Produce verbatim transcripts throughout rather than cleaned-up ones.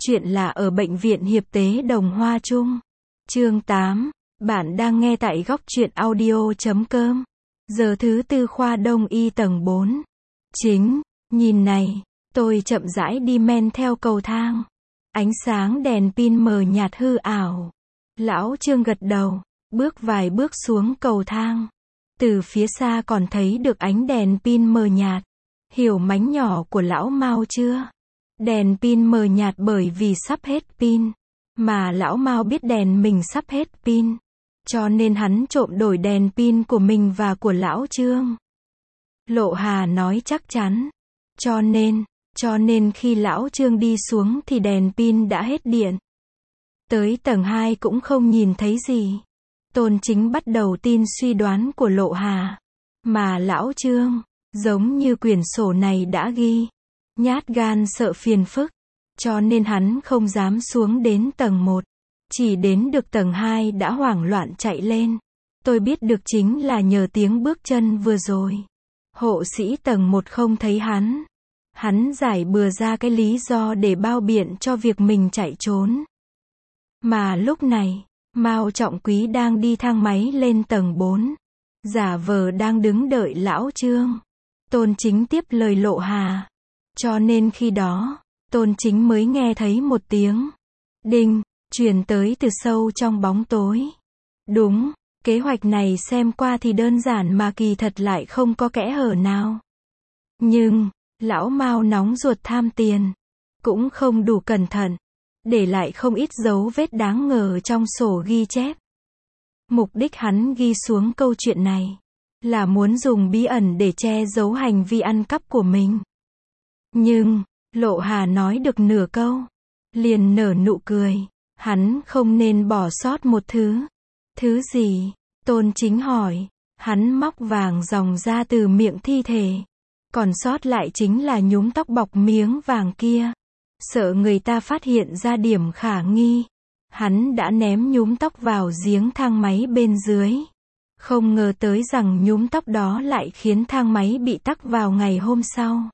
Chuyện là ở Bệnh viện Hiệp Tế Đồng Hoa Trung. Chương tám. Bạn đang nghe tại góc truyện audio chấm com. Giờ thứ tư khoa Đông y tầng bốn. Chính, nhìn này, tôi chậm rãi đi men theo cầu thang. Ánh sáng đèn pin mờ nhạt hư ảo. Lão Trương gật đầu, bước vài bước xuống cầu thang. Từ phía xa còn thấy được ánh đèn pin mờ nhạt. Hiểu mánh nhỏ của lão Mao chưa? Đèn pin mờ nhạt bởi vì sắp hết pin. Mà lão Mao biết đèn mình sắp hết pin. Cho nên hắn trộm đổi đèn pin của mình và của lão Trương. Lộ Hà nói chắc chắn. Cho nên, cho nên khi lão Trương đi xuống thì đèn pin đã hết điện. Tới tầng hai cũng không nhìn thấy gì. Tôn Chính bắt đầu tin suy đoán của Lộ Hà. Mà lão Trương, giống như quyển sổ này đã ghi, nhát gan sợ phiền phức, cho nên hắn không dám xuống đến tầng một. Chỉ đến được tầng hai đã hoảng loạn chạy lên. Tôi biết được chính là nhờ tiếng bước chân vừa rồi. Hộ sĩ tầng một không thấy hắn. Hắn giải bừa ra cái lý do để bao biện cho việc mình chạy trốn. Mà lúc này, Mao Trọng Quý đang đi thang máy lên tầng bốn. Giả vờ đang đứng đợi lão Trương. Tôn Chính tiếp lời Lộ Hà. Cho nên khi đó, Tôn Chính mới nghe thấy một tiếng đinh, truyền tới từ sâu trong bóng tối. Đúng, kế hoạch này xem qua thì đơn giản mà kỳ thật lại không có kẽ hở nào. Nhưng, lão Mao nóng ruột tham tiền, cũng không đủ cẩn thận, để lại không ít dấu vết đáng ngờ trong sổ ghi chép. Mục đích hắn ghi xuống câu chuyện này, là muốn dùng bí ẩn để che giấu hành vi ăn cắp của mình. Nhưng, Lộ Hà nói được nửa câu, liền nở nụ cười. Hắn không nên bỏ sót một thứ. Thứ gì? Tôn Chính hỏi. Hắn móc vàng ròng ra từ miệng thi thể. Còn sót lại chính là nhúm tóc bọc miếng vàng kia. Sợ người ta phát hiện ra điểm khả nghi. Hắn đã ném nhúm tóc vào giếng thang máy bên dưới. Không ngờ tới rằng nhúm tóc đó lại khiến thang máy bị tắc vào ngày hôm sau.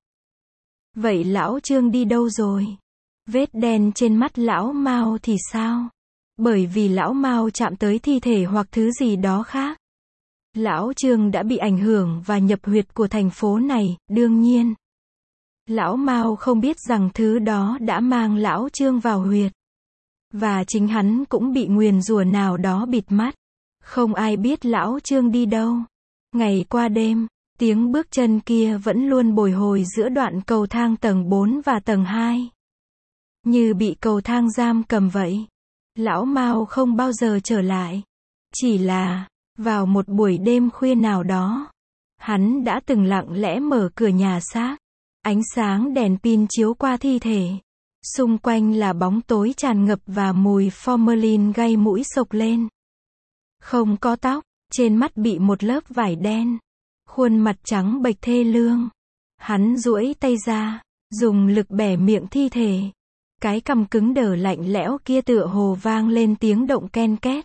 Vậy lão Trương đi đâu rồi? Vết đen trên mắt lão Mao thì sao? Bởi vì lão Mao chạm tới thi thể hoặc thứ gì đó khác. Lão Trương đã bị ảnh hưởng và nhập huyệt của thành phố này, đương nhiên. Lão Mao không biết rằng thứ đó đã mang lão Trương vào huyệt. Và chính hắn cũng bị nguyền rủa nào đó bịt mắt. Không ai biết lão Trương đi đâu. Ngày qua đêm, tiếng bước chân kia vẫn luôn bồi hồi giữa đoạn cầu thang tầng bốn và tầng hai. Như bị cầu thang giam cầm vậy. Lão Mao không bao giờ trở lại. Chỉ là, vào một buổi đêm khuya nào đó, hắn đã từng lặng lẽ mở cửa nhà xác. Ánh sáng đèn pin chiếu qua thi thể. Xung quanh là bóng tối tràn ngập và mùi formalin gây mũi sộc lên. Không có tóc, trên mắt bị một lớp vải đen. Khuôn mặt trắng bệch thê lương. Hắn duỗi tay ra, dùng lực bẻ miệng thi thể. Cái cằm cứng đờ lạnh lẽo kia tựa hồ vang lên tiếng động ken két.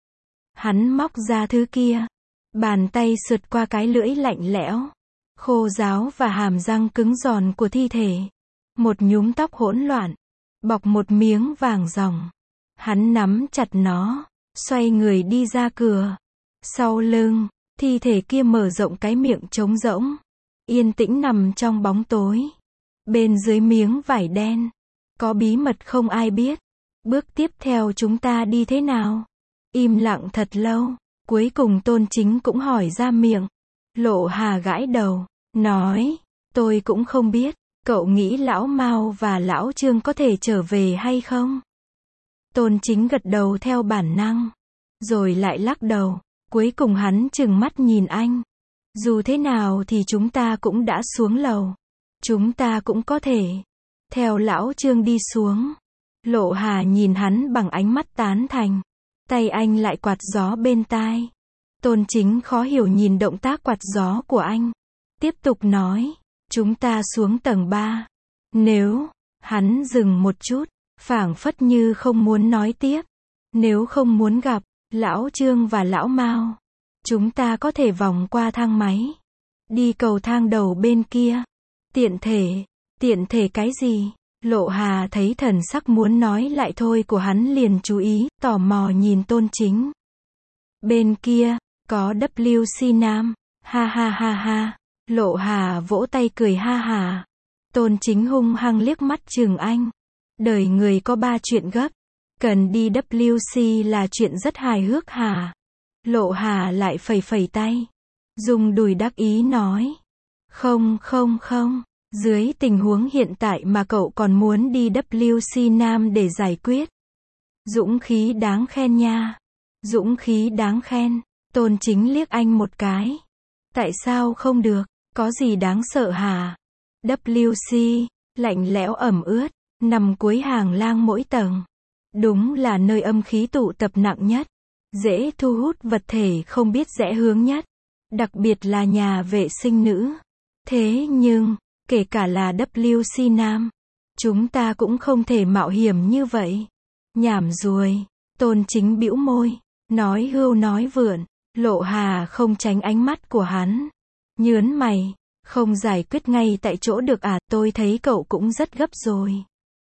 Hắn móc ra thứ kia. Bàn tay sượt qua cái lưỡi lạnh lẽo, khô ráo và hàm răng cứng giòn của thi thể. Một nhúm tóc hỗn loạn, bọc một miếng vàng ròng. Hắn nắm chặt nó, xoay người đi ra cửa. Sau lưng, thi thể kia mở rộng cái miệng trống rỗng. Yên tĩnh nằm trong bóng tối. Bên dưới miếng vải đen, có bí mật không ai biết. Bước tiếp theo chúng ta đi thế nào? Im lặng thật lâu. Cuối cùng Tôn Chính cũng hỏi ra miệng. Lộ Hà gãi đầu, nói, tôi cũng không biết. Cậu nghĩ lão Mao và lão Trương có thể trở về hay không? Tôn Chính gật đầu theo bản năng. Rồi lại lắc đầu. Cuối cùng hắn trừng mắt nhìn anh. Dù thế nào thì chúng ta cũng đã xuống lầu. Chúng ta cũng có thể theo lão Trương đi xuống. Lộ Hà nhìn hắn bằng ánh mắt tán thành. Tay anh lại quạt gió bên tai. Tôn Chính khó hiểu nhìn động tác quạt gió của anh. Tiếp tục nói. Chúng ta xuống tầng ba. Nếu, hắn dừng một chút, phảng phất như không muốn nói tiếp. Nếu không muốn gặp lão Trương và lão Mao, chúng ta có thể vòng qua thang máy. Đi cầu thang đầu bên kia. Tiện thể. Tiện thể cái gì? Lộ Hà thấy thần sắc muốn nói lại thôi của hắn liền chú ý, tò mò nhìn Tôn Chính. Bên kia, có W C Nam, ha ha ha ha. Lộ Hà vỗ tay cười ha hà. Tôn Chính hung hăng liếc mắt chừng anh. Đời người có ba chuyện gấp. Cần đi W C là chuyện rất hài hước hả? Lộ Hà lại phẩy phẩy tay. Dùng đùi đắc ý nói. Không không không. Dưới tình huống hiện tại mà cậu còn muốn đi W C Nam để giải quyết. Dũng khí đáng khen nha. Dũng khí đáng khen. Tôn Chính liếc anh một cái. Tại sao không được? Có gì đáng sợ hả? W C, lạnh lẽo ẩm ướt, nằm cuối hàng lang mỗi tầng. Đúng là nơi âm khí tụ tập nặng nhất. Dễ thu hút vật thể không biết rẽ hướng nhất. Đặc biệt là nhà vệ sinh nữ. Thế nhưng, kể cả là W C Nam, chúng ta cũng không thể mạo hiểm như vậy. Nhảm ruồi. Tôn Chính bĩu môi. Nói hưu nói vượn. Lộ Hà không tránh ánh mắt của hắn. Nhớn mày. Không giải quyết ngay tại chỗ được à, tôi thấy cậu cũng rất gấp rồi.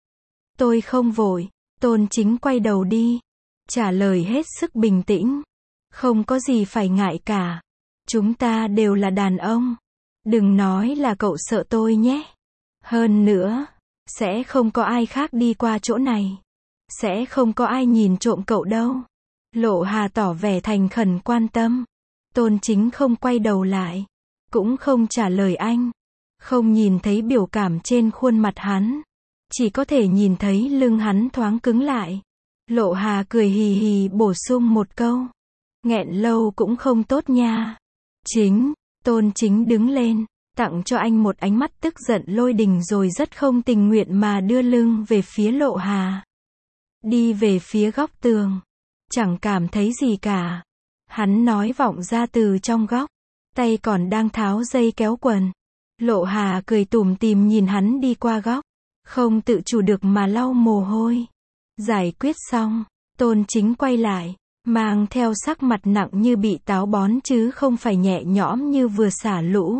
Tôi không vội. Tôn Chính quay đầu đi. Trả lời hết sức bình tĩnh. Không có gì phải ngại cả. Chúng ta đều là đàn ông. Đừng nói là cậu sợ tôi nhé. Hơn nữa, sẽ không có ai khác đi qua chỗ này. Sẽ không có ai nhìn trộm cậu đâu. Lộ Hà tỏ vẻ thành khẩn quan tâm. Tôn Chính không quay đầu lại. Cũng không trả lời anh. Không nhìn thấy biểu cảm trên khuôn mặt hắn. Chỉ có thể nhìn thấy lưng hắn thoáng cứng lại. Lộ Hà cười hì hì bổ sung một câu. Nghẹn lâu cũng không tốt nha. Chính, Tôn Chính đứng lên, tặng cho anh một ánh mắt tức giận lôi đình rồi rất không tình nguyện mà đưa lưng về phía Lộ Hà. Đi về phía góc tường. Chẳng cảm thấy gì cả. Hắn nói vọng ra từ trong góc. Tay còn đang tháo dây kéo quần. Lộ Hà cười tủm tỉm nhìn hắn đi qua góc. Không tự chủ được mà lau mồ hôi. Giải quyết xong, Tôn Chính quay lại, mang theo sắc mặt nặng như bị táo bón chứ không phải nhẹ nhõm như vừa xả lũ.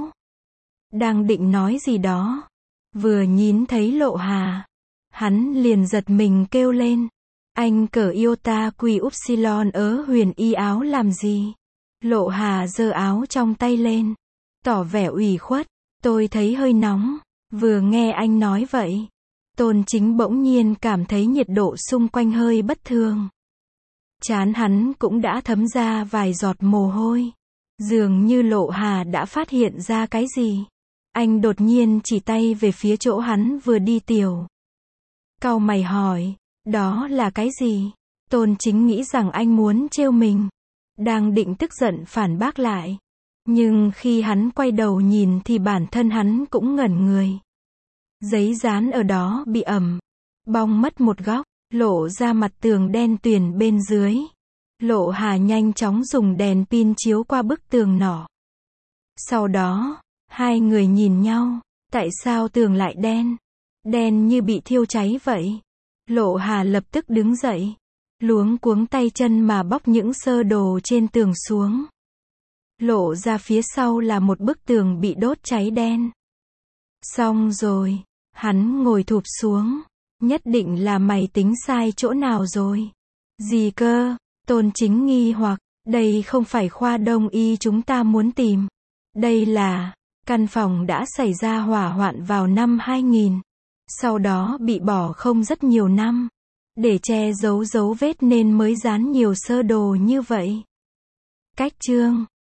Đang định nói gì đó. Vừa nhìn thấy Lộ Hà. Hắn liền giật mình kêu lên. Anh cởi iota quy upsilon ớ huyền y áo làm gì? Lộ Hà giơ áo trong tay lên. Tỏ vẻ ủy khuất. Tôi thấy hơi nóng. Vừa nghe anh nói vậy. Tôn Chính bỗng nhiên cảm thấy nhiệt độ xung quanh hơi bất thường. Trán hắn cũng đã thấm ra vài giọt mồ hôi. Dường như Lộ Hà đã phát hiện ra cái gì. Anh đột nhiên chỉ tay về phía chỗ hắn vừa đi tiểu. Cau mày hỏi. Đó là cái gì? Tôn Chính nghĩ rằng anh muốn trêu mình. Đang định tức giận phản bác lại. Nhưng khi hắn quay đầu nhìn thì bản thân hắn cũng ngẩn người. Giấy dán ở đó bị ẩm. Bong mất một góc. Lộ ra mặt tường đen tuyền bên dưới. Lộ Hà nhanh chóng dùng đèn pin chiếu qua bức tường nọ. Sau đó, hai người nhìn nhau. Tại sao tường lại đen? Đen như bị thiêu cháy vậy. Lộ Hà lập tức đứng dậy. Luống cuống tay chân mà bóc những sơ đồ trên tường xuống. Lộ ra phía sau là một bức tường bị đốt cháy đen. Xong rồi. Hắn ngồi thụp xuống. Nhất định là mày tính sai chỗ nào rồi. Gì cơ? Tôn Chính nghi hoặc. Đây không phải khoa đông y chúng ta muốn tìm. Đây là, căn phòng đã xảy ra hỏa hoạn vào năm hai nghìn. Sau đó bị bỏ không rất nhiều năm. Để che giấu dấu vết nên mới dán nhiều sơ đồ như vậy. Cách chương